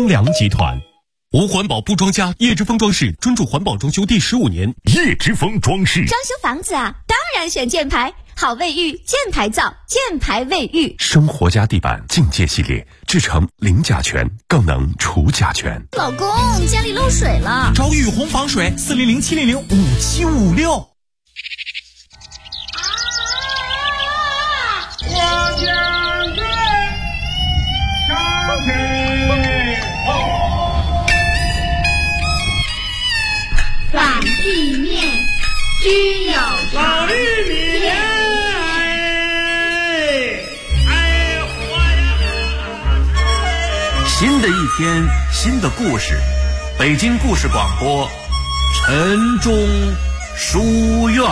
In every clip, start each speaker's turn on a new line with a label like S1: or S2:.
S1: 清凉集团。无环保不装家，叶之峰装饰专注环保装修第15年。
S2: 叶之峰装饰
S3: 装修房子啊，当然选箭牌，好卫浴，箭牌造，箭牌卫浴。
S1: 生活家地板境界系列，制成零甲醛，更能除甲醛。
S3: 老公，家里漏水了，
S4: 找雨虹防水，400-700-5756。
S5: 我将军上天
S6: 反地面均有
S5: 老玉米
S7: 新的一天，新的故事，北京故事广播，晨钟书院。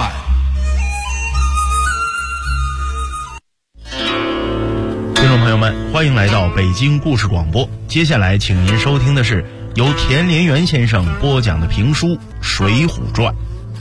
S8: 听众朋友们，欢迎来到北京故事广播。接下来，请您收听的是由田连元先生播讲的评书《水浒传》。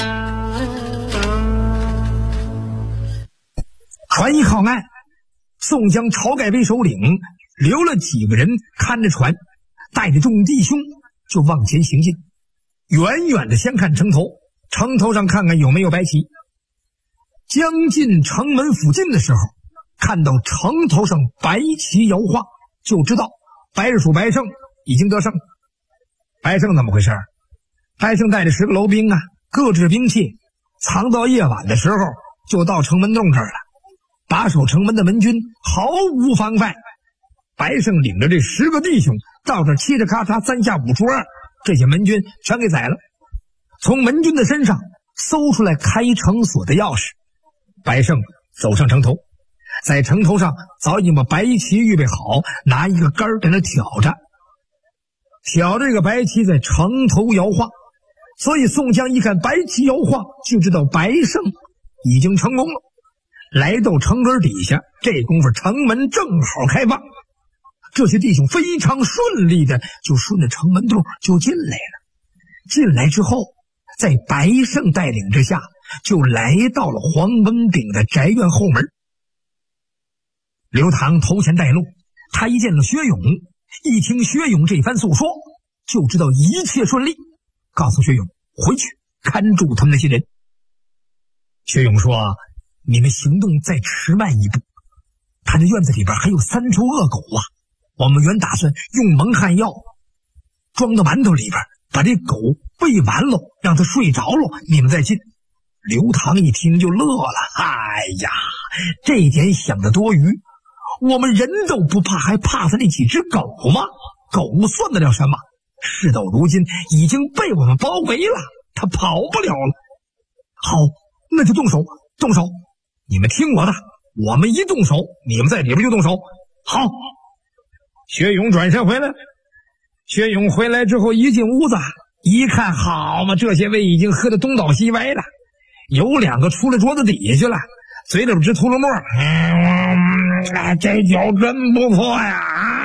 S9: 船一靠岸，宋江、晁盖为首领，留了几个人看着船，带着众弟兄就往前行进。远远的先看城头，城头上看看有没有白旗。将近城门附近的时候，看到城头上白旗摇晃，就知道白日鼠白胜已经得胜。白胜怎么回事？白胜带着10个楼兵啊，各置兵器，藏到夜晚的时候就到城门洞这儿了。把守城门的门军毫无防范，白胜领着这10个弟兄到这嘁哩咔嚓3下5除2，这些门军全给宰了。从门军的身上搜出来开城锁的钥匙。白胜走上城头，在城头上早已经把白旗预备好，拿一个杆在那挑着，挑这个白旗在城头摇晃。所以宋江一看白旗摇晃，就知道白胜已经成功了。来到城根底下，这功夫城门正好开放，这些弟兄非常顺利的就顺着城门洞就进来了。进来之后，在白胜带领之下，就来到了黄文炳的宅院后门。刘唐头前带路，他一见了薛勇，一听薛勇这番诉说，就知道一切顺利，告诉薛勇回去看住他们那些人。薛勇说，你们行动再迟慢一步，他这院子里边还有3头恶狗啊，我们原打算用蒙汗药装到馒头里边，把这狗喂完了，让它睡着了，你们再进。刘唐一听就乐了，哎呀，这点想得多余，我们人都不怕，还怕他那几只狗吗？狗算得了什么？事到如今已经被我们包围了，他跑不了了。好，那就动手，动手！你们听我的，我们一动手，你们在里边就动手。好，薛勇转身回来。薛勇回来之后一进屋子，一看，好嘛，这些位已经喝得东倒西歪了，有2个出了桌子底下去了，嘴里边直吐了沫。这酒真不错呀！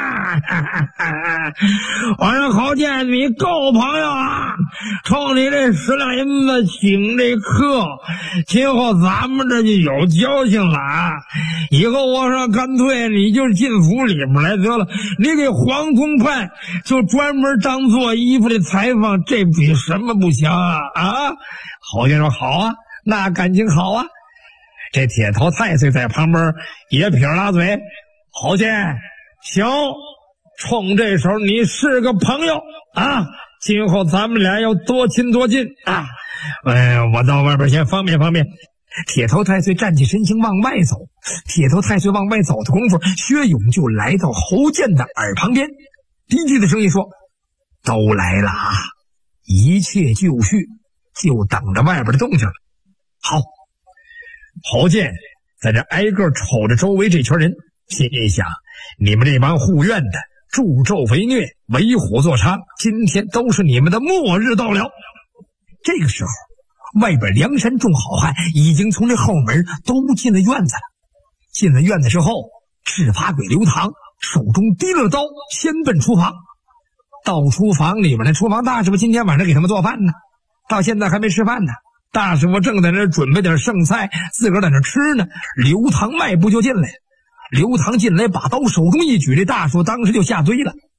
S9: 我说好见你够朋友啊，冲你这10两银子请这客，今后咱们这就有交情了啊！以后我说干脆你就进府里边来得了，你给黄通派就专门当做衣服的裁缝，这比什么不强啊？啊！侯先生说好啊，那感情好啊。这铁头太岁在旁边也撇拉嘴，侯健行，冲这手你是个朋友啊，今后咱们俩要多亲多近啊。我到外边先方便方便。铁头太岁站起身形往外走，铁头太岁往外走的功夫，薛勇就来到侯健的耳旁边，低低的声音说，都来了啊，一切就绪，就等着外边的动静了。好，侯健在这挨个瞅着周围这群人，心里想，你们这帮护院的助纣为虐，为虎作伥，今天都是你们的末日到了。这个时候，外边梁山众好汉已经从这后门都进了院子了。进了院子之后，赤发鬼刘唐手中提了刀，先奔厨房。到厨房里边，那厨房大师傅今天晚上给他们做饭呢，到现在还没吃饭呢。大师傅正在那准备点剩菜，自个儿在那吃呢。刘唐迈步就进来，刘唐进来把刀手中一举，这大师傅当时就下堆了。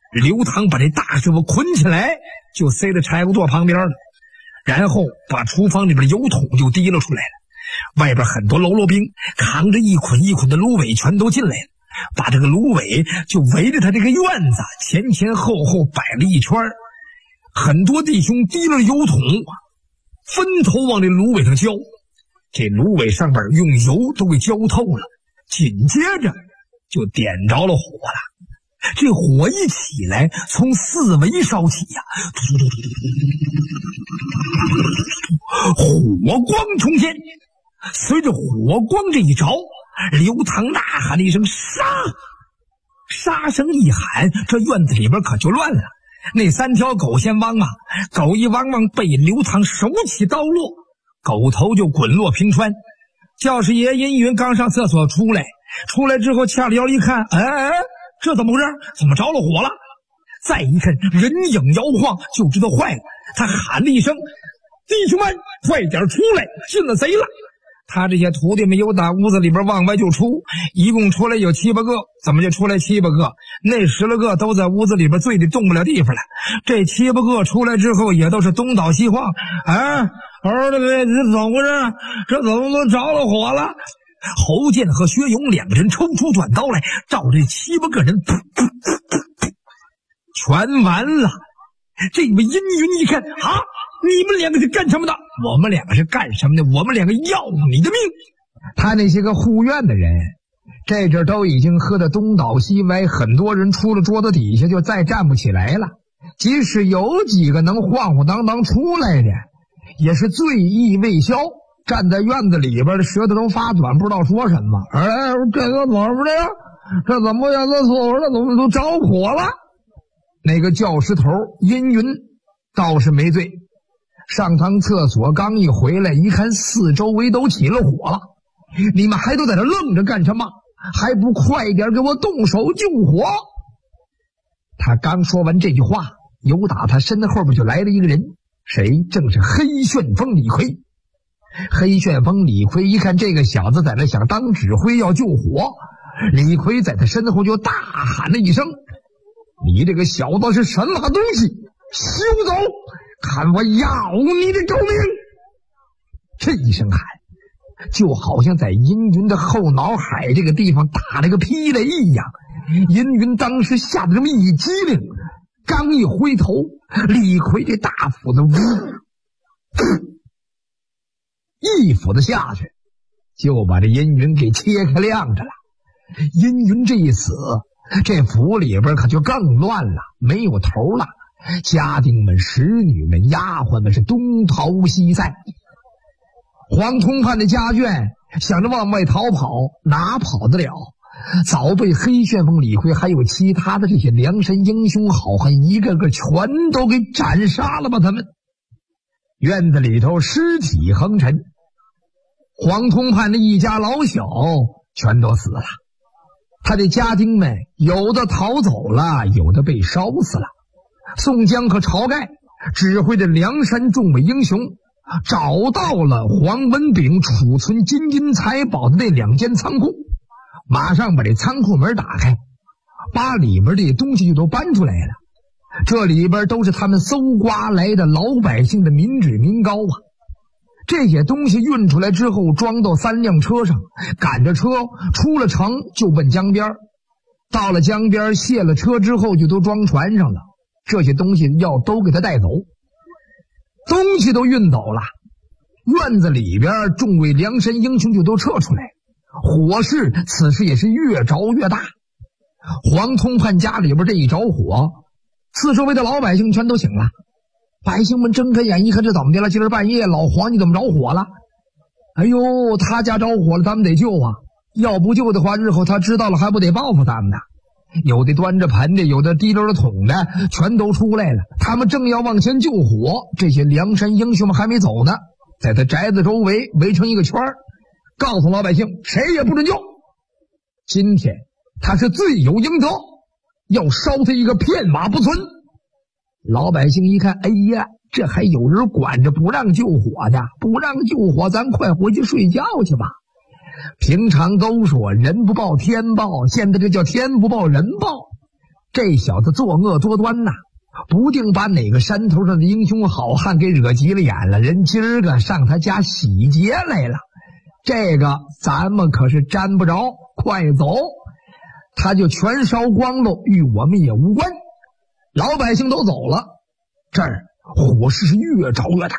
S9: 刘唐把这大师傅捆起来，就塞在柴火垛旁边了，然后把厨房里边的油桶就提了出来了。外边很多喽啰兵扛着一捆一捆的芦苇全都进来了，把这个芦苇就围着他这个院子前前后后摆了一圈。很多弟兄提了油桶，分头往这芦苇上浇，这芦苇上面用油都给浇透了，紧接着就点着了火了。这火一起来，从四围烧起呀，火光冲天。随着火光这一着，刘唐大喊了一声杀！杀声一喊，这院子里边可就乱了。那3条狗先汪啊，狗一汪汪，被刘唐手起刀落，狗头就滚落平川。教师爷殷云刚上厕所出来之后掐了腰一看，这怎么回事？怎么着了火了？再一看人影摇晃，就知道坏了。他喊了一声：弟兄们快点出来，进了贼了！他这些徒弟们由打屋子里边往外就出，一共出来有7、8个。怎么就出来7、8个？那10来个都在屋子里边醉得动不了地方了。这7、8个出来之后也都是东倒西晃。儿子，这怎么回事？这怎么都着了火了？侯健和薛勇2个人抽出短刀来，照这7、8个人全完了。这位殷云一看，你们2个是干什么的？我们2个是干什么的？我们2个要你的命！
S2: 他那些个护院的人，这阵都已经喝得东倒西歪，很多人出了桌子底下就再站不起来了。即使有几个能晃晃荡荡出来的，也是醉意未消，站在院子里边的舌头都发短，不知道说什么。这个怎么这样？这怎么样？这错了？怎么都着火了？那个教师头殷云倒是没醉，上趟厕所刚一回来，一看四周围都起了火了，你们还都在这愣着干什么？还不快点给我动手救火！他刚说完这句话，由打他身后边就来了一个人，谁？正是黑旋风李逵。黑旋风李逵一看这个小子在那想当指挥要救火，李逵在他身后就大喊了一声：你这个小子是什么东西？休走！看我要你的狗命！这一声喊，就好像在殷云的后脑海这个地方打了个霹雷一样。殷云当时吓得这么一激灵，刚一回头，李逵这大斧子一斧子下去，就把这殷云给切开亮着了。殷云这一死，这府里边可就更乱了，没有头了。家丁们、使女们、丫鬟们是东逃西散。黄通判的家眷想着往外逃跑，哪跑得了？早被黑旋风李逵还有其他的这些梁山英雄好汉一个个全都给斩杀了吧！他们院子里头尸体横陈，黄通判的一家老小全都死了。他的家丁们有的逃走了，有的被烧死了。宋江和晁盖指挥着梁山众位英雄找到了黄文炳储存金银财宝的那2间仓库，马上把这仓库门打开，把里边的东西就都搬出来了。这里边都是他们搜刮来的老百姓的民脂民膏啊。这些东西运出来之后，装到3辆车上，赶着车出了城就奔江边。到了江边卸了车之后，就都装船上了。这些东西要都给他带走，东西都运走了，院子里边众位梁山英雄就都撤出来，火势此时也是越着越大。黄通判家里边这一着火，四周围的老百姓全都醒了。百姓们睁开眼一看，这怎么的了？今儿半夜老黄你怎么着火了？哎呦，他家着火了，咱们得救啊！要不救的话，日后他知道了还不得报复咱们呢？有的端着盆的，有的提溜着桶的，全都出来了。他们正要往前救火，这些梁山英雄们还没走呢，在他宅子周围围成一个圈，告诉老百姓谁也不准救。今天他是罪有应得，要烧他一个片瓦不存。老百姓一看，哎呀，这还有人管着不让救火的，不让救火，咱快回去睡觉去吧。平常都说人不报天报，现在这叫天不报人报。 这小子作恶多端呐，不定把哪个山头上的英雄好汉给惹急了眼了，人今儿个上他家洗劫来了，这个咱们可是沾不着，快走！他就全烧光了，与我们也无关。老百姓都走了，这儿火势是越着越大，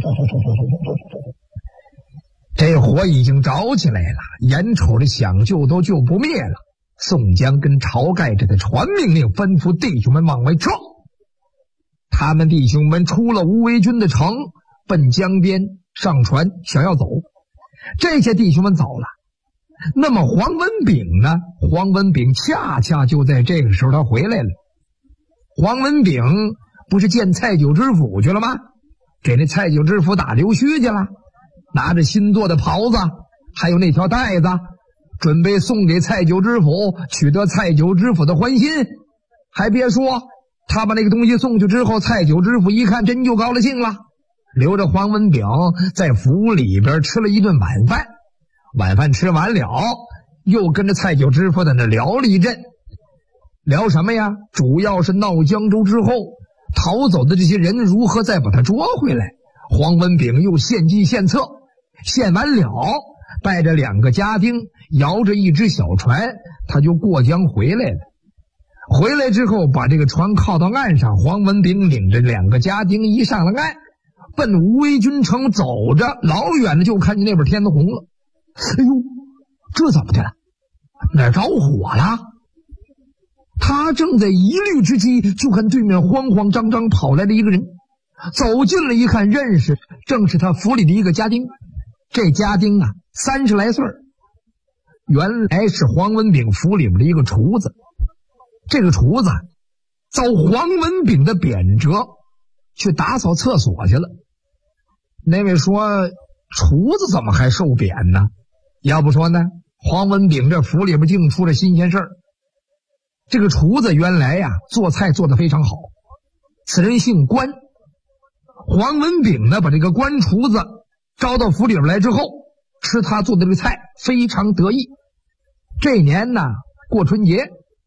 S2: 这火已经着起来了，眼瞅着想救都救不灭了。宋江跟晁盖这才传命令，吩咐弟兄们往外撤。他们弟兄们出了无为军的城，奔江边上船想要走。这些弟兄们走了，那么黄文炳呢？黄文炳恰恰就在这个时候他回来了。黄文炳不是见蔡九知府去了吗？给那蔡九知府打溜须去了，拿着新做的袍子还有那条带子，准备送给蔡九知府，取得蔡九知府的欢心。还别说，他把那个东西送去之后，蔡九知府一看真就高了兴了，留着黄文炳在府里边吃了一顿晚饭。晚饭吃完了，又跟着蔡九知府在那聊了一阵。聊什么呀？主要是闹江州之后逃走的这些人如何再把他捉回来。黄文炳又献计献策，献完了，带着2个家丁，摇着一只小船，他就过江回来了。回来之后把这个船靠到岸上，黄文炳领着2个家丁一上了岸，奔无为军城走着，老远的就看见那边天都红了。哎呦，这怎么的了？哪儿着火了？他正在疑虑之际，就看对面慌慌张张跑来了一个人，走近了一看，认识，正是他府里的一个家丁。这家丁啊，30来岁，原来是黄文炳府里面的一个厨子。这个厨子遭黄文炳的贬谪，去打扫厕所去了。那位说，厨子怎么还受贬呢？要不说呢，黄文炳这府里边竟出了新鲜事儿。这个厨子原来呀，做菜做得非常好，此人姓关。黄文炳呢，把这个关厨子招到府里边来之后，吃他做的这个菜非常得意。这年呢，过春节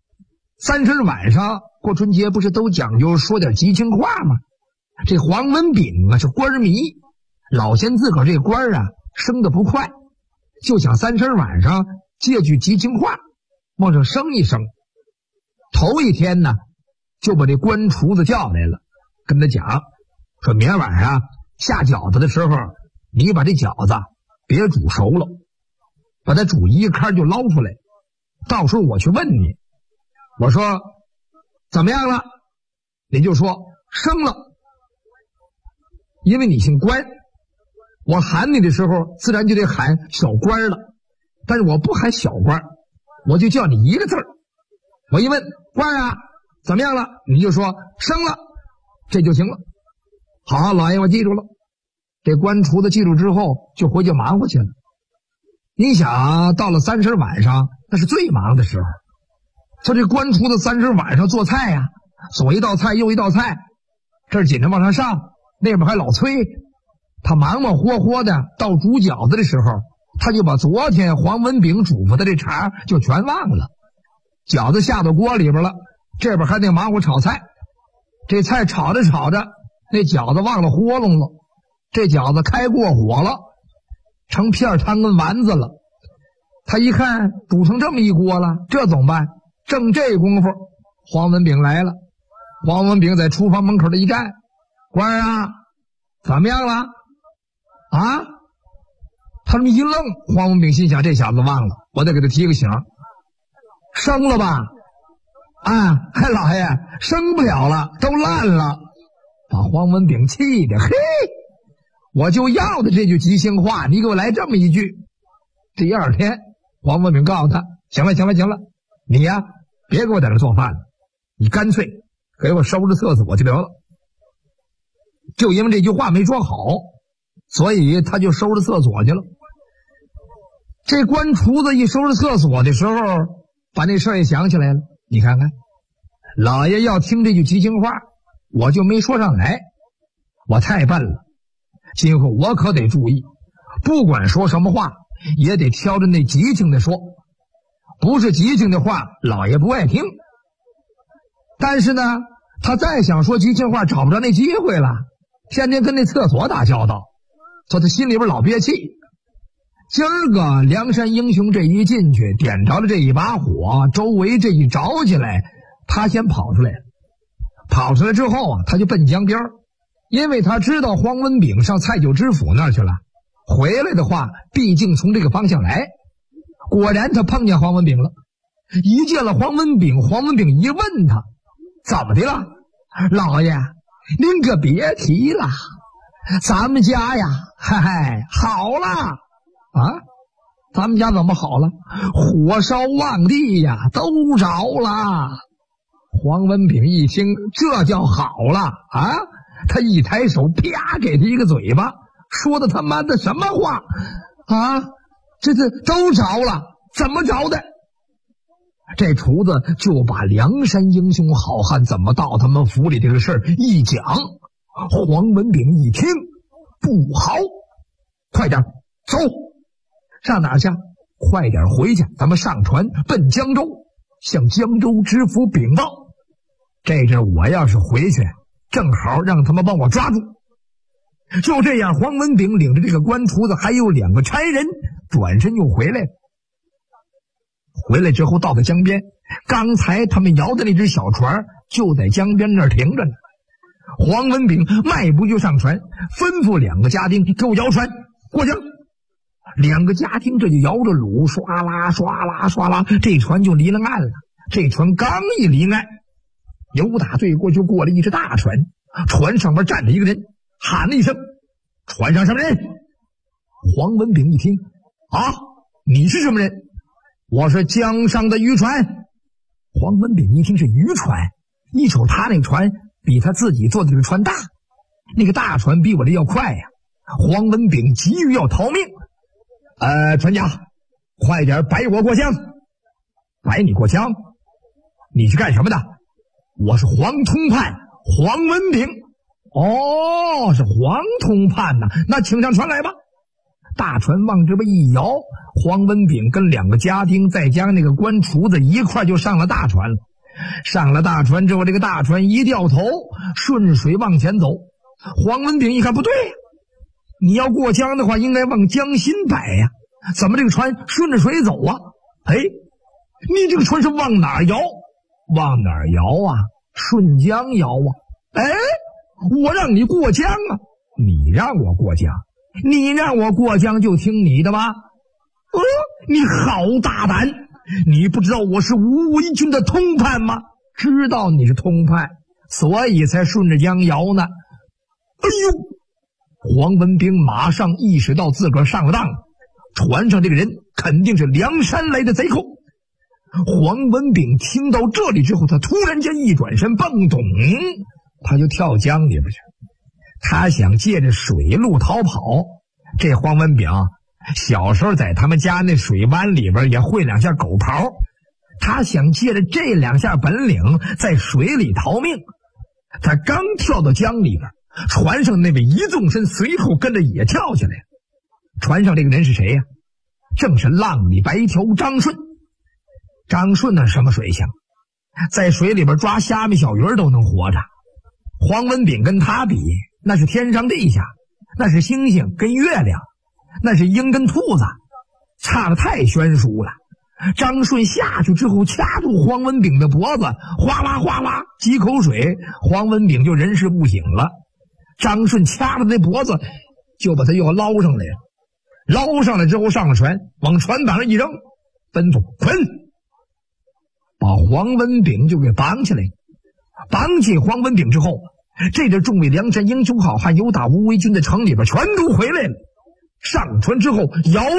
S2: ，30晚上过春节不是都讲究说点吉庆话吗？这黄文炳啊是官迷，老嫌自个儿这官啊升得不快，就想30晚上借句吉庆话往上升一升。头一天呢，就把这关厨子叫来了，跟他讲说，明天晚上下饺子的时候，你把这饺子别煮熟了，把它煮一开就捞出来，到时候我去问你，我说怎么样了，你就说升了，因为你姓关，我喊你的时候自然就得喊小官了，但是我不喊小官，我就叫你一个字儿。我一问官啊怎么样了，你就说升了，这就行了。好，老爷我记住了。这关厨子记住之后就回去忙活去了。你想到了30晚上那是最忙的时候，他这关厨子30晚上做菜呀，左一道菜右一道菜，这儿紧着往上上，那边还老催，他忙忙活活的到煮饺子的时候，他就把昨天黄文炳嘱咐的这茬就全忘了。饺子下到锅里边了，这边还得忙活炒菜，这菜炒着炒着，那饺子忘了豁弄了，这饺子开过火了，成片汤跟丸子了。他一看煮成这么一锅了，这怎么办？正这功夫，黄文炳来了。黄文炳在厨房门口的一站，官啊怎么样了啊？他这么一愣，黄文炳心想，这小子忘了，我得给他提个醒。升了吧？啊，嗨，老爷，升不了了，都烂了。把黄文炳气的，嘿，我就要的这句吉祥话，你给我来这么一句。第二天，黄文炳告诉他，行了，你呀，别给我在这做饭了，你干脆给我收拾厕所去得了。就因为这句话没说好，所以他就收拾厕所去了。这关厨子一收拾厕所的时候，把那事儿也想起来了。你看看，老爷要听这句吉祥话，我就没说上来，我太笨了。今后我可得注意，不管说什么话，也得挑着那吉庆的说，不是吉庆的话，老爷不爱听。 但是呢，他再想说激情话找不着那机会了，天天跟那厕所打交道，说他心里边老憋气。今儿个梁山英雄这一进去，点着了这一把火，周围这一着起来，他先跑出来了。跑出来之后啊，他就奔江边，因为他知道黄文炳上蔡九知府那儿去了，回来的话毕竟从这个方向来。果然他碰见黄文炳了，一见了黄文炳，黄文炳一问他怎么的了，老爷您可别提了，咱们家呀，嗨嗨，好了啊，咱们家怎么好了？火烧旺地呀，都着了。黄文炳一听这叫好了啊，他一抬手啪给他一个嘴巴，说的他妈的什么话啊？这都着了，怎么着的？这厨子就把梁山英雄好汉怎么到他们府里这个事儿一讲。黄文炳一听不好，快点走，上哪儿去？快点回去，咱们上船奔江州，向江州知府禀报。这阵我要是回去，正好让他们帮我抓住。就这样，黄文炳领着这个官厨子还有2个差人，转身又回来了。回来之后到了江边，刚才他们摇的那只小船就在江边那儿停着呢。黄文炳迈步就上船，吩咐2个家丁给我摇船过江。2个家丁这就摇着橹，唰啦唰啦唰啦，这船就离了岸了。这船刚一离岸，由打对过就过了一只大船，船上面站着一个人，喊了一声：“船上什么人？”黄文炳一听，啊，你是什么人？我是江上的渔船。黄文炳一听是渔船，一瞅他那船比他自己坐的这个船大，那个大船比我这要快呀。黄文炳急于要逃命，船家，快点摆我过江。摆你过江？你是干什么的？我是黄通判黄文炳。哦，是黄通判呐，那请上船来吧。大船往这边一摇，黄文炳跟2个家丁再加那个官厨子一块就上了大船了。上了大船之后，这个大船一掉头，顺水往前走。黄文炳一看不对呀，你要过江的话应该往江心摆呀，怎么这个船顺着水走啊？哎，你这个船是往哪儿摇？往哪儿摇啊？顺江摇啊。哎，我让你过江啊，你让我过江，你让我过江就听你的吧。你好大胆，你不知道我是吴为军的通判吗？知道你是通判，所以才顺着江摇呢。哎呦，黄文炳马上意识到自个儿上了当，船上这个人肯定是梁山来的贼寇。黄文炳听到这里之后，他突然间一转身，蹦咚，他就跳江里边去。他想借着水路逃跑。这黄文炳小时候在他们家那水湾里边也会2下狗刨，他想借着这2下本领在水里逃命。他刚跳到江里边，船上那位一纵身，随后跟着也跳起来了。船上这个人是谁呀？正是浪里白条张顺。张顺那什么水性，在水里边抓虾米小鱼都能活着。黄文炳跟他比，那是天上地下，那是星星跟月亮，那是鹰跟兔子，差得太悬殊了。张顺下去之后掐住黄文炳的脖子，哗啦哗啦几口水，黄文炳就人事不省了。张顺掐着那脖子就把他又捞上来了。捞上来之后上了船，往船板上一扔，吩咐捆，把黄文炳就给绑起来。绑起黄文炳之后，这点众位梁山英雄好汉有打吴为军的城里边全都回来了。上船之后摇